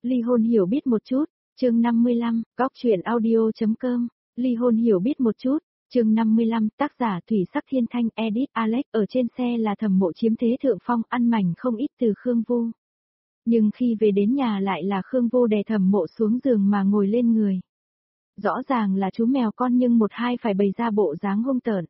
Ly hôn hiểu biết một chút, chương 55, góc truyện audio.com, ly hôn hiểu biết một chút, chương 55, tác giả Thủy Sắc Thiên Thanh, edit Alex, ở trên xe là Thẩm Mộ chiếm thế thượng phong, ăn mảnh không ít từ Khương Vô. Nhưng khi về đến nhà lại là Khương Vô đè Thẩm Mộ xuống giường mà ngồi lên người. Rõ ràng là chú mèo con nhưng một hai phải bày ra bộ dáng hung tợn.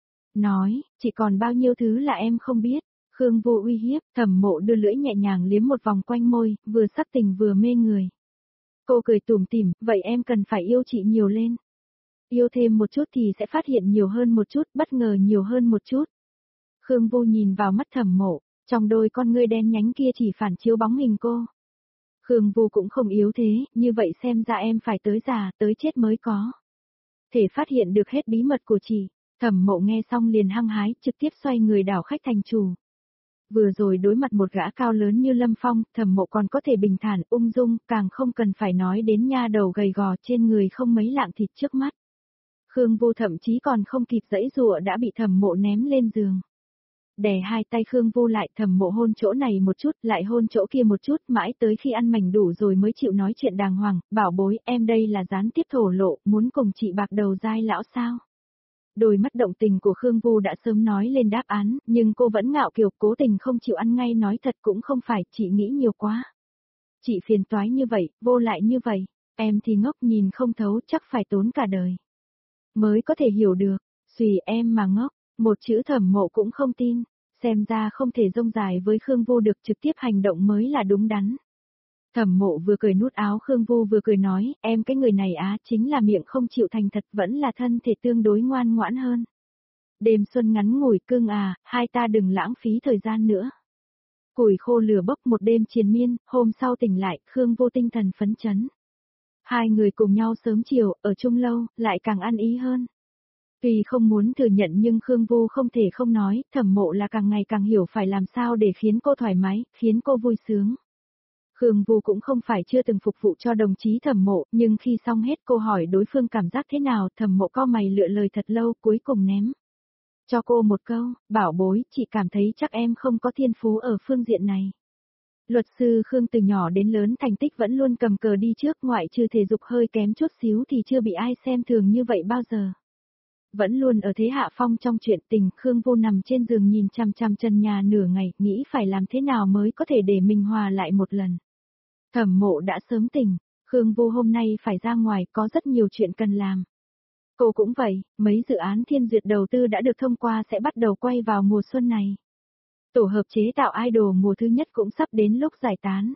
Nói, chỉ còn bao nhiêu thứ là em không biết. Khương Vô uy hiếp, Thẩm Mộ đưa lưỡi nhẹ nhàng liếm một vòng quanh môi, vừa sắc tình vừa mê người. Cô cười tủm tỉm, vậy em cần phải yêu chị nhiều lên. Yêu thêm một chút thì sẽ phát hiện nhiều hơn một chút, bất ngờ nhiều hơn một chút. Khương Vô nhìn vào mắt Thẩm Mộ, trong đôi con ngươi đen nhánh kia chỉ phản chiếu bóng hình cô. Khương Vô cũng không yếu thế, như vậy xem ra em phải tới già, tới chết mới có thể phát hiện được hết bí mật của chị. Thẩm Mộ nghe xong liền hăng hái, trực tiếp xoay người đảo khách thành chủ. Vừa rồi đối mặt một gã cao lớn như Lâm Phong, Thẩm Mộ còn có thể bình thản, ung dung, càng không cần phải nói đến nha đầu gầy gò trên người không mấy lạng thịt trước mắt. Khương Vô thậm chí còn không kịp giãy giụa đã bị Thẩm Mộ ném lên giường. Đè hai tay Khương Vô lại, Thẩm Mộ hôn chỗ này một chút, lại hôn chỗ kia một chút, mãi tới khi ăn mảnh đủ rồi mới chịu nói chuyện đàng hoàng, bảo bối, em đây là gián tiếp thổ lộ, muốn cùng chị bạc đầu dai lão sao? Đôi mắt động tình của Khương Vô đã sớm nói lên đáp án, nhưng cô vẫn ngạo kiều cố tình không chịu ăn ngay, nói thật cũng không phải, chị nghĩ nhiều quá. Chị phiền toái như vậy, Vô lại như vậy, em thì ngốc nhìn không thấu, chắc phải tốn cả đời mới có thể hiểu được. Xùy em mà ngốc, một chữ Thẩm Mộ cũng không tin, xem ra không thể dông dài với Khương Vô được, trực tiếp hành động mới là đúng đắn. Thẩm Mộ vừa cười nút áo Khương Vô vừa cười nói, em cái người này á, chính là miệng không chịu thành thật, vẫn là thân thể tương đối ngoan ngoãn hơn. Đêm xuân ngắn ngủi cưng à, hai ta đừng lãng phí thời gian nữa. Củi khô lửa bốc một đêm triền miên, hôm sau tỉnh lại, Khương Vô tinh thần phấn chấn. Hai người cùng nhau sớm chiều, ở chung lâu, lại càng ăn ý hơn. Tuy không muốn thừa nhận nhưng Khương Vô không thể không nói, Thẩm Mộ là càng ngày càng hiểu phải làm sao để khiến cô thoải mái, khiến cô vui sướng. Khương Vô cũng không phải chưa từng phục vụ cho đồng chí Thẩm Mộ, nhưng khi xong hết cô hỏi đối phương cảm giác thế nào, Thẩm Mộ cau mày lựa lời thật lâu, cuối cùng ném cho cô một câu, bảo bối, chị cảm thấy chắc em không có thiên phú ở phương diện này. Luật sư Khương từ nhỏ đến lớn thành tích vẫn luôn cầm cờ đi trước, ngoại trừ thể dục hơi kém chút xíu thì chưa bị ai xem thường như vậy bao giờ. Vẫn luôn ở thế hạ phong trong chuyện tình, Khương Vô nằm trên giường nhìn chằm chằm trần nhà nửa ngày, nghĩ phải làm thế nào mới có thể để mình hòa lại một lần. Thẩm Mộ đã sớm tỉnh, Khương Vô hôm nay phải ra ngoài, có rất nhiều chuyện cần làm. Cô cũng vậy, mấy dự án thiên duyệt đầu tư đã được thông qua sẽ bắt đầu quay vào mùa xuân này. Tổ hợp chế tạo idol mùa thứ nhất cũng sắp đến lúc giải tán.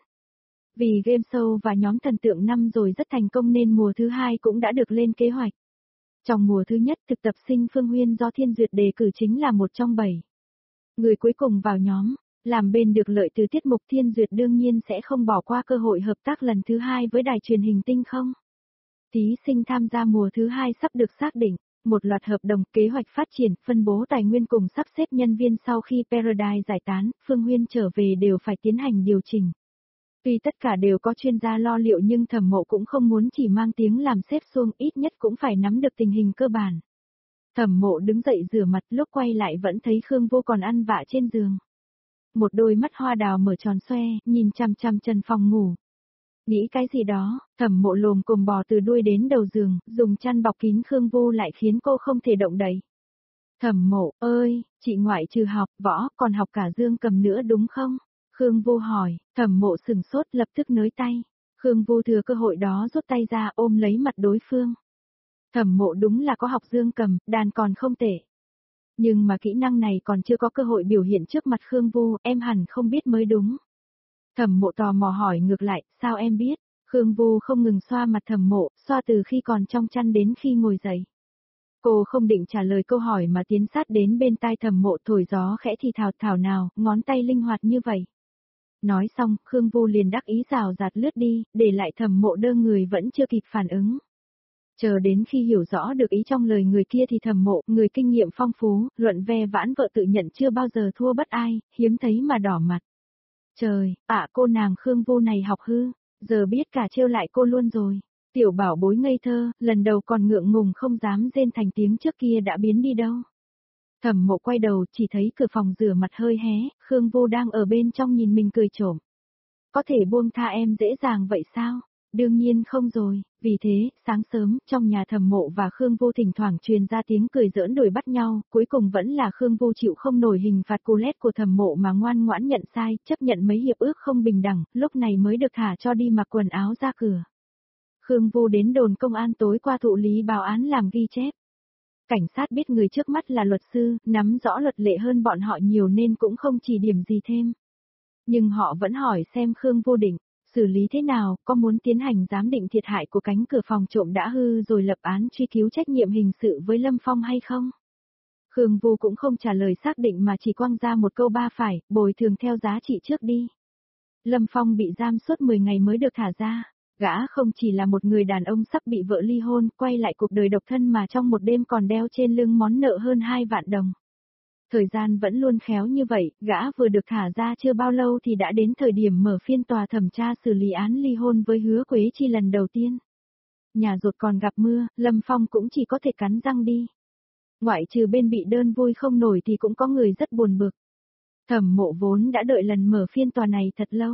Vì game show và nhóm thần tượng năm rồi rất thành công nên mùa thứ hai cũng đã được lên kế hoạch. Trong mùa thứ nhất, thực tập sinh Phương Huyên do Thiên Duyệt đề cử chính là một trong 7 người cuối cùng vào nhóm. Làm bên được lợi từ tiết mục Thiên Duyệt đương nhiên sẽ không bỏ qua cơ hội hợp tác lần thứ hai với đài truyền hình Tinh Không. Thí sinh tham gia mùa thứ hai sắp được xác định, một loạt hợp đồng, kế hoạch phát triển, phân bố tài nguyên cùng sắp xếp nhân viên sau khi Paradise giải tán, Phương Huyên trở về đều phải tiến hành điều chỉnh. Tuy tất cả đều có chuyên gia lo liệu nhưng Thẩm Mộ cũng không muốn chỉ mang tiếng làm xếp xuông, ít nhất cũng phải nắm được tình hình cơ bản. Thẩm Mộ đứng dậy rửa mặt, lúc quay lại vẫn thấy Khương Vô còn ăn vạ trên giường. Một đôi mắt hoa đào mở tròn xoe, nhìn chằm chằm chân phòng ngủ. Nghĩ cái gì đó, Thẩm Mộ lồm cồm bò từ đuôi đến đầu giường, dùng chăn bọc kín Khương Vô lại khiến cô không thể động đậy. Thẩm Mộ, ơi, chị ngoại trừ học, võ, còn học cả dương cầm nữa đúng không? Khương Vô hỏi, Thẩm Mộ sừng sốt lập tức nới tay. Khương Vô thừa cơ hội đó rút tay ra ôm lấy mặt đối phương. Thẩm Mộ đúng là có học dương cầm, đàn còn không tệ. Nhưng mà kỹ năng này còn chưa có cơ hội biểu hiện trước mặt Khương Vô, em hẳn không biết mới đúng. Thẩm Mộ tò mò hỏi ngược lại, sao em biết? Khương Vô không ngừng xoa mặt Thẩm Mộ, xoa từ khi còn trong chăn đến khi ngồi dậy. Cô không định trả lời câu hỏi mà tiến sát đến bên tai Thẩm Mộ thổi gió khẽ thì thảo nào, ngón tay linh hoạt như vậy. Nói xong, Khương Vô liền đắc ý rào rạt lướt đi, để lại Thẩm Mộ đơ người vẫn chưa kịp phản ứng. Chờ đến khi hiểu rõ được ý trong lời người kia thì Thẩm Mộ, người kinh nghiệm phong phú, luận ve vãn vợ tự nhận chưa bao giờ thua bất ai, hiếm thấy mà đỏ mặt. Trời, cô nàng Khương Vô này học hư, giờ biết cả trêu lại cô luôn rồi. Tiểu bảo bối ngây thơ, lần đầu còn ngượng ngùng không dám rên thành tiếng trước kia đã biến đi đâu. Thẩm Mộ quay đầu chỉ thấy cửa phòng rửa mặt hơi hé, Khương Vô đang ở bên trong nhìn mình cười trộm. có thể buông tha em dễ dàng vậy sao? Đương nhiên không rồi, vì thế, sáng sớm, trong nhà Thẩm Mộ và Khương Vô thỉnh thoảng truyền ra tiếng cười giỡn đùi bắt nhau, cuối cùng vẫn là Khương Vô chịu không nổi hình phạt cù lét của Thẩm Mộ mà ngoan ngoãn nhận sai, chấp nhận mấy hiệp ước không bình đẳng, lúc này mới được thả cho đi mặc quần áo ra cửa. Khương Vô đến đồn công an tối qua thụ lý báo án làm ghi chép. Cảnh sát biết người trước mắt là luật sư, nắm rõ luật lệ hơn bọn họ nhiều nên cũng không chỉ điểm gì thêm. Nhưng họ vẫn hỏi xem Khương Vô định xử lý thế nào, có muốn tiến hành giám định thiệt hại của cánh cửa phòng trộm đã hư rồi lập án truy cứu trách nhiệm hình sự với Lâm Phong hay không? Khương Vô cũng không trả lời xác định mà chỉ quăng ra một câu ba phải, bồi thường theo giá trị trước đi. Lâm Phong bị giam suốt 10 ngày mới được thả ra. Gã không chỉ là một người đàn ông sắp bị vợ ly hôn, quay lại cuộc đời độc thân mà trong một đêm còn đeo trên lưng món nợ hơn 2 vạn đồng. Thời gian vẫn luôn khéo như vậy, gã vừa được thả ra chưa bao lâu thì đã đến thời điểm mở phiên tòa thẩm tra xử lý án ly hôn với Hứa Quế Chi lần đầu tiên. Nhà rột còn gặp mưa, Lâm Phong cũng chỉ có thể cắn răng đi. Ngoại trừ bên bị đơn vui không nổi thì cũng có người rất buồn bực. Thẩm Mộ vốn đã đợi lần mở phiên tòa này thật lâu.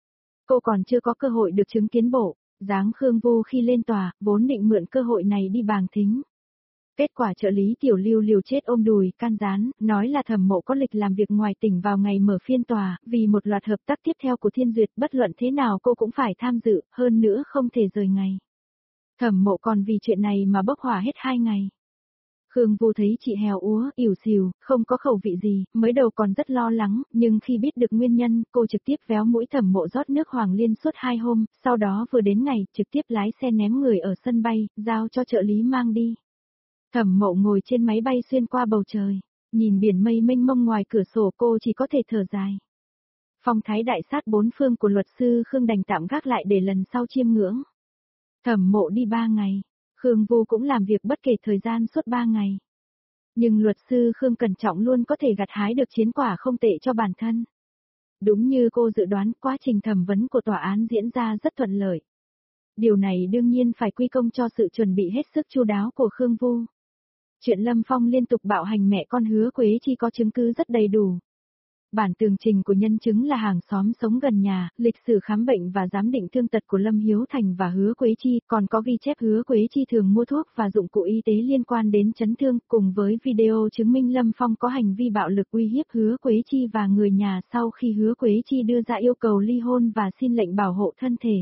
Cô còn chưa có cơ hội được chứng kiến bộ dáng Khương Vô khi lên tòa, vốn định mượn cơ hội này đi bàng thính. Kết quả trợ lý Tiểu Lưu liều chết ôm đùi, can gián, nói là Thẩm Mộ có lịch làm việc ngoài tỉnh vào ngày mở phiên tòa, vì một loạt hợp tác tiếp theo của Thiên Duyệt bất luận thế nào cô cũng phải tham dự, hơn nữa không thể rời ngày. Thẩm Mộ còn vì chuyện này mà bốc hỏa hết 2 ngày. Khương Vô thấy chị hèo úa, ỉu xìu, không có khẩu vị gì, mới đầu còn rất lo lắng, nhưng khi biết được nguyên nhân, cô trực tiếp véo mũi Thẩm Mộ rót nước Hoàng Liên suốt 2 hôm, sau đó vừa đến ngày, trực tiếp lái xe ném người ở sân bay, giao cho trợ lý mang đi. Thẩm Mộ ngồi trên máy bay xuyên qua bầu trời, nhìn biển mây mênh mông ngoài cửa sổ cô chỉ có thể thở dài. Phong thái đại sát bốn phương của luật sư Khương đành tạm gác lại để lần sau chiêm ngưỡng. Thẩm Mộ đi 3 ngày. Khương Vô cũng làm việc bất kể thời gian suốt 3 ngày. Nhưng luật sư Khương cẩn trọng luôn có thể gặt hái được chiến quả không tệ cho bản thân. Đúng như cô dự đoán, quá trình thẩm vấn của tòa án diễn ra rất thuận lợi. Điều này đương nhiên phải quy công cho sự chuẩn bị hết sức chu đáo của Khương Vô. Chuyện Lâm Phong liên tục bạo hành mẹ con Hứa Quế Chi có chứng cứ rất đầy đủ. Bản tường trình của nhân chứng là hàng xóm sống gần nhà, lịch sử khám bệnh và giám định thương tật của Lâm Hiếu Thành và Hứa Quế Chi, còn có ghi chép Hứa Quế Chi thường mua thuốc và dụng cụ y tế liên quan đến chấn thương, cùng với video chứng minh Lâm Phong có hành vi bạo lực uy hiếp Hứa Quế Chi và người nhà sau khi Hứa Quế Chi đưa ra yêu cầu ly hôn và xin lệnh bảo hộ thân thể.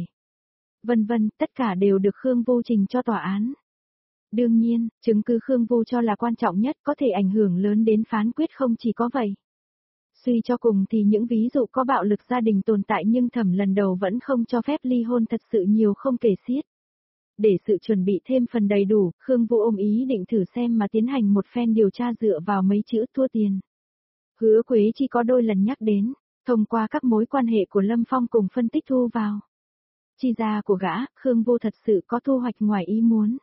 Vân vân, tất cả đều được Khương Vô trình cho tòa án. Đương nhiên, chứng cứ Khương Vô cho là quan trọng nhất có thể ảnh hưởng lớn đến phán quyết không chỉ có vậy. Suy cho cùng thì những ví dụ có bạo lực gia đình tồn tại nhưng thẩm lần đầu vẫn không cho phép ly hôn thật sự nhiều không kể xiết. Để sự chuẩn bị thêm phần đầy đủ, Khương Vô ôm ý định thử xem mà tiến hành một phen điều tra dựa vào mấy chữ thua tiền. Hứa Quế Chi có đôi lần nhắc đến, thông qua các mối quan hệ của Lâm Phong cùng phân tích thu vào. Chi ra của gã, Khương Vô thật sự có thu hoạch ngoài ý muốn.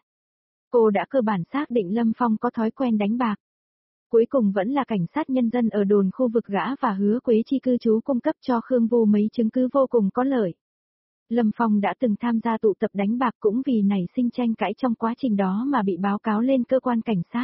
Cô đã cơ bản xác định Lâm Phong có thói quen đánh bạc. Cuối cùng vẫn là cảnh sát nhân dân ở đồn khu vực gã và Hứa Quế Chi cư trú cung cấp cho Khương Vô mấy chứng cứ vô cùng có lợi. Lâm Phong đã từng tham gia tụ tập đánh bạc cũng vì nảy sinh tranh cãi trong quá trình đó mà bị báo cáo lên cơ quan cảnh sát.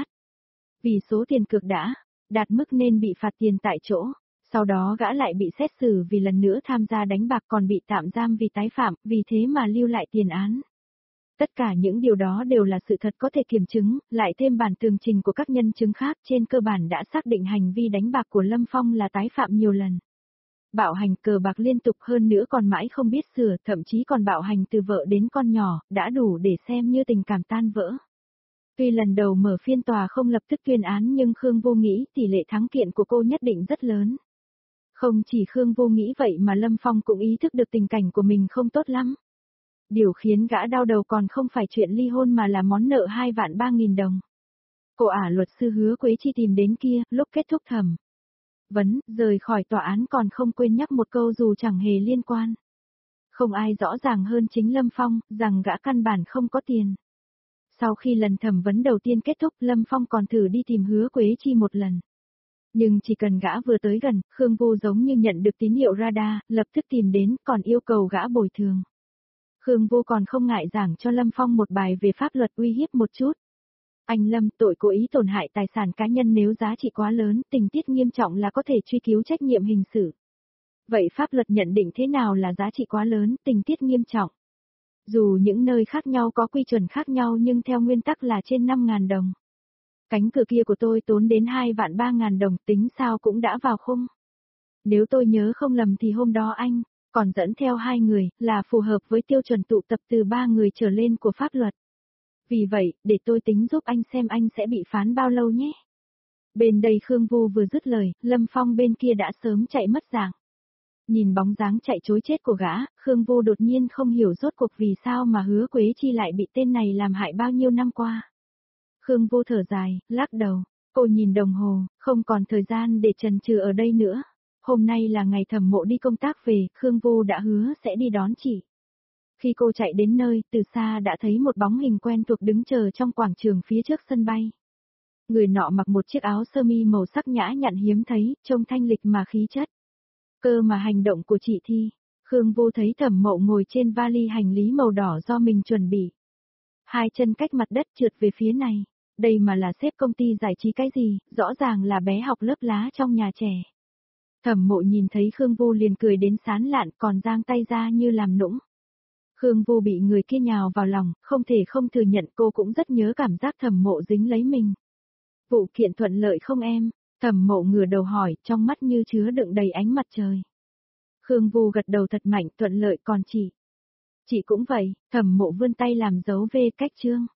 Vì số tiền cược đã đạt mức nên bị phạt tiền tại chỗ, sau đó gã lại bị xét xử vì lần nữa tham gia đánh bạc còn bị tạm giam vì tái phạm, vì thế mà lưu lại tiền án. Tất cả những điều đó đều là sự thật có thể kiểm chứng, lại thêm bản tường trình của các nhân chứng khác trên cơ bản đã xác định hành vi đánh bạc của Lâm Phong là tái phạm nhiều lần. Bạo hành cờ bạc liên tục hơn nữa còn mãi không biết sửa, thậm chí còn bạo hành từ vợ đến con nhỏ, đã đủ để xem như tình cảm tan vỡ. Tuy lần đầu mở phiên tòa không lập tức tuyên án nhưng Khương Vô nghĩ tỷ lệ thắng kiện của cô nhất định rất lớn. Không chỉ Khương Vô nghĩ vậy mà Lâm Phong cũng ý thức được tình cảnh của mình không tốt lắm. Điều khiến gã đau đầu còn không phải chuyện ly hôn mà là món nợ 2.300.000 đồng. Cô luật sư Hứa Quế Chi tìm đến kia, lúc kết thúc thẩm vấn, rời khỏi tòa án còn không quên nhắc một câu dù chẳng hề liên quan. Không ai rõ ràng hơn chính Lâm Phong, rằng gã căn bản không có tiền. Sau khi lần thẩm vấn đầu tiên kết thúc, Lâm Phong còn thử đi tìm Hứa Quế Chi một lần. Nhưng chỉ cần gã vừa tới gần, Khương Vô giống như nhận được tín hiệu radar, lập tức tìm đến, còn yêu cầu gã bồi thường. Khương Vô còn không ngại giảng cho Lâm Phong một bài về pháp luật uy hiếp một chút. Anh Lâm, tội cố ý tổn hại tài sản cá nhân nếu giá trị quá lớn, tình tiết nghiêm trọng là có thể truy cứu trách nhiệm hình sự. Vậy pháp luật nhận định thế nào là giá trị quá lớn, tình tiết nghiêm trọng? Dù những nơi khác nhau có quy chuẩn khác nhau nhưng theo nguyên tắc là trên 5.000 đồng. Cánh cửa kia của tôi tốn đến 2.300.000 đồng, tính sao cũng đã vào khung. Nếu tôi nhớ không lầm thì hôm đó anh còn dẫn theo 2 người, là phù hợp với tiêu chuẩn tụ tập từ 3 người trở lên của pháp luật. Vì vậy, để tôi tính giúp anh xem anh sẽ bị phán bao lâu nhé. Bên đây Khương Vô vừa dứt lời, Lâm Phong bên kia đã sớm chạy mất dạng. Nhìn bóng dáng chạy trối chết của gã, Khương Vô đột nhiên không hiểu rốt cuộc vì sao mà Hứa Quế Chi lại bị tên này làm hại bao nhiêu năm qua. Khương Vô thở dài, lắc đầu, cô nhìn đồng hồ, không còn thời gian để chần chừ ở đây nữa. Hôm nay là ngày Thẩm Mộ đi công tác về, Khương Vô đã hứa sẽ đi đón chị. Khi cô chạy đến nơi, từ xa đã thấy một bóng hình quen thuộc đứng chờ trong quảng trường phía trước sân bay. Người nọ mặc một chiếc áo sơ mi màu sắc nhã nhặn hiếm thấy, trông thanh lịch mà khí chất. Cơ mà hành động của chị Thi, Khương Vô thấy Thẩm Mộ ngồi trên vali hành lý màu đỏ do mình chuẩn bị. Hai chân cách mặt đất trượt về phía này, đây mà là sếp công ty giải trí cái gì, rõ ràng là bé học lớp lá trong nhà trẻ. Thẩm Mộ nhìn thấy Khương Vô liền cười đến sán lạn còn giang tay ra như làm nũng. Khương Vô bị người kia nhào vào lòng, không thể không thừa nhận cô cũng rất nhớ cảm giác Thẩm Mộ dính lấy mình. Vụ kiện thuận lợi không em? Thẩm Mộ ngửa đầu hỏi, trong mắt như chứa đựng đầy ánh mặt trời. Khương Vô gật đầu thật mạnh, thuận lợi còn chị. Chị cũng vậy, Thẩm Mộ vươn tay làm dấu V cách chương.